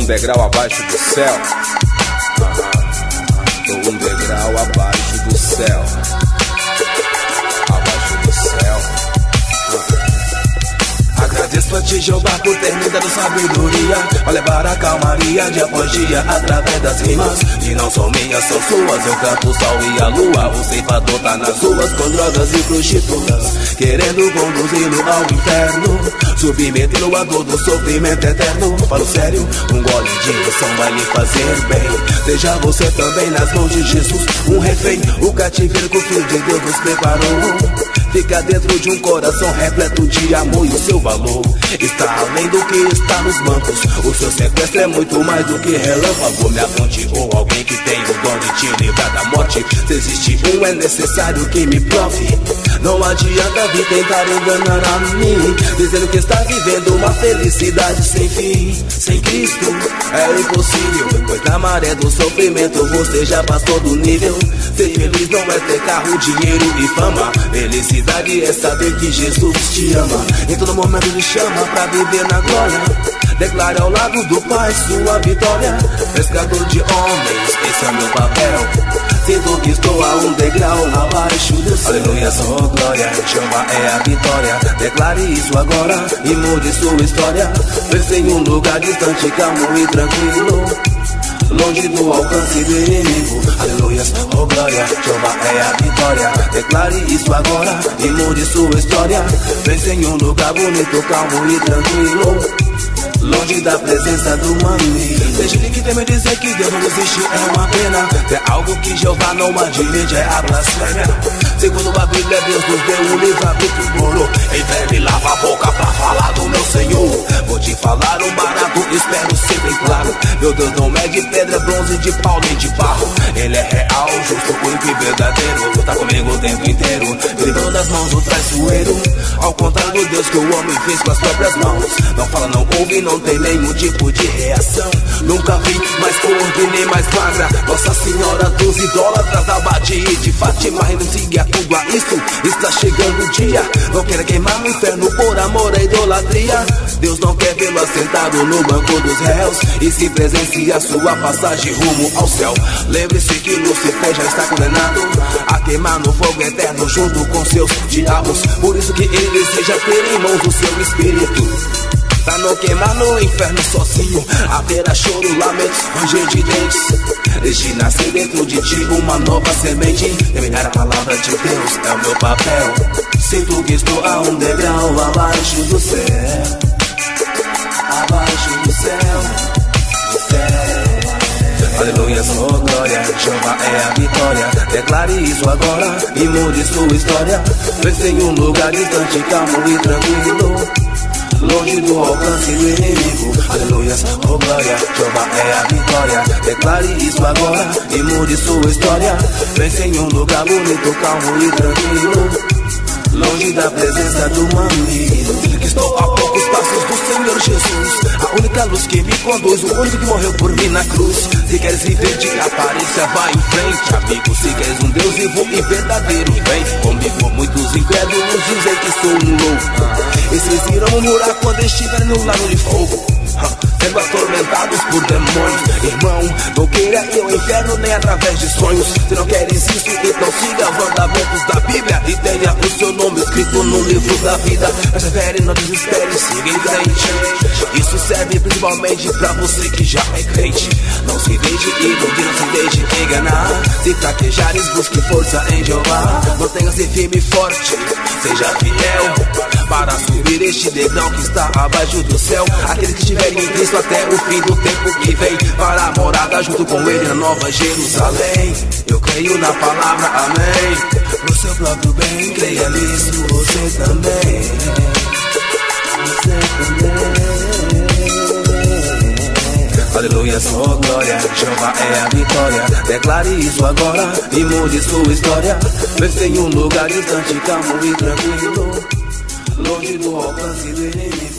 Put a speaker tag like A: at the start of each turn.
A: degrau abaixo do céu. Tô um degrau abaixo do céu. Abaixo do céu.
B: Agradeço a ti, Jeová, por ter me dado sabedoria pra levar a calmaria dia após dia através das rimas. E não são minhas, são suas. Eu canto o sol e a lua. O ceifador tá nas ruas com drogas e prostitutas, querendo conduzi-lo ao inferno, submetê-lo à dor do sofrimento eterno. Falo sério, um gole de ilusão vai lhe fazer bem. Seja você também nas mãos de Jesus, um refém. O cativeiro que o Filho de Deus nos preparou fica dentro de um coração repleto de amor, e o seu valor está além do que está nos bancos. O seu sequestro é muito mais do que relâmpago. Me aponte ou alguém que tem o dom de te livrar da morte. Se existe um, é necessário que me prove. Não adianta vir tentar enganar a mim, dizendo que está vivendo uma felicidade sem fim. Sem Cristo é impossível, pois na maré do sofrimento você já passou do nível. Ser feliz não é ter carro, dinheiro e fama. Felicidade é saber que Jesus te ama. Em todo momento lhe chama pra viver na glória. Declare ao lado do Pai sua vitória. Pescador de homens, esse é meu papel. Sinto que estou a um degrau abaixo do céu. Aleluia, sou glória, Jeová é a vitória. Declare isso agora e mude sua história. Pense em um lugar distante, calmo e tranquilo, longe do alcance do inimigo. Aleluia, oh glória, Jeová é a vitória. Declare isso agora e mude sua história. Pense em um lugar bonito, calmo e tranquilo, longe da presença do maligno. Deixe de que tem me dizer que Deus não existe, é uma pena. É algo que Jeová não admite, é a blasfêmia. Segundo a Bíblia, Deus nos deu um livre-arbítrio puro. Em breve lava a boca pra falar do meu Senhor. Vou te falar um barato, espero ser bem claro. Meu Deus não é de pedra, bronze, de pau nem de barro. Ele é real, justo, único e verdadeiro. Tá comigo o tempo inteiro, livrando das mãos do traiçoeiro. Ao contrário do Deus que o homem fez com as próprias mãos. Não fala, não ouve, não tem nenhum tipo de reação. Nunca vi mais gorda nem mais magra. Nossa Senhora dos idólatras da Badia de Fátima renuncia tudo a isso. Está chegando o dia, não quer queimar no inferno por amor à idolatria. Deus não quer vê-lo assentado no banco dos réus e se presencia sua passagem rumo ao céu. Lembre-se que Lucifer já está condenado a queimar no fogo eterno junto com seus diabos. Por isso que ele deseja ter em mãos o seu espírito, pra não queimar no inferno sozinho. Haverá choro, lamentos, ranger de dentes. Deixe nascer dentro de ti uma nova semente. Terminar a palavra de Deus é o meu papel. Sinto que estou a um degrau abaixo do céu. Abaixo do céu, do céu. Aleluia, sou glória, Jeová é a vitória. Declare isso agora e mude sua história. Pense em um lugar distante, calmo e tranquilo, longe do alcance do inimigo. Aleluia, oh glória, Jeová é a vitória. Declare isso agora e mude sua história. Pense em um lugar bonito, calmo e tranquilo, longe da presença do maligno. Digo que estou a poucos passos do Senhor Jesus, a única luz que me conduz, o único que morreu por mim na cruz. Se queres viver de aparência, vai em frente, amigo. Se queres um Deus vivo e verdadeiro, vem comigo. Muitos incrédulos dizem que sou um louco, e vocês irão murmurar quando estiverem no lago de fogo, sendo atormentados por demônios. Irmão, não queira ir ao inferno nem através de sonhos. Se não queres isso, então siga os mandamentos da Bíblia e tenha o seu nome escrito no livro da vida. Persevere, não desespere, siga em frente. Isso serve principalmente pra você que já é crente. Não se deixe iludir, não se deixe enganar. Se fraquejares, busque força em Jeová. Mantenha-se firme e forte, seja fiel para subir este degrau que está abaixo do céu. Aqueles que estiverem em Cristo até o fim do tempo que vem, para a morada junto com ele na Nova Jerusalém. Eu creio na palavra, amém. Pro seu próprio bem, creia nisso, você também. Você também. Aleluia, sou glória, Jeová é a vitória. Declare isso agora e mude sua história. Pense em um lugar distante, calmo e tranquilo, longe do alcance do inimigo.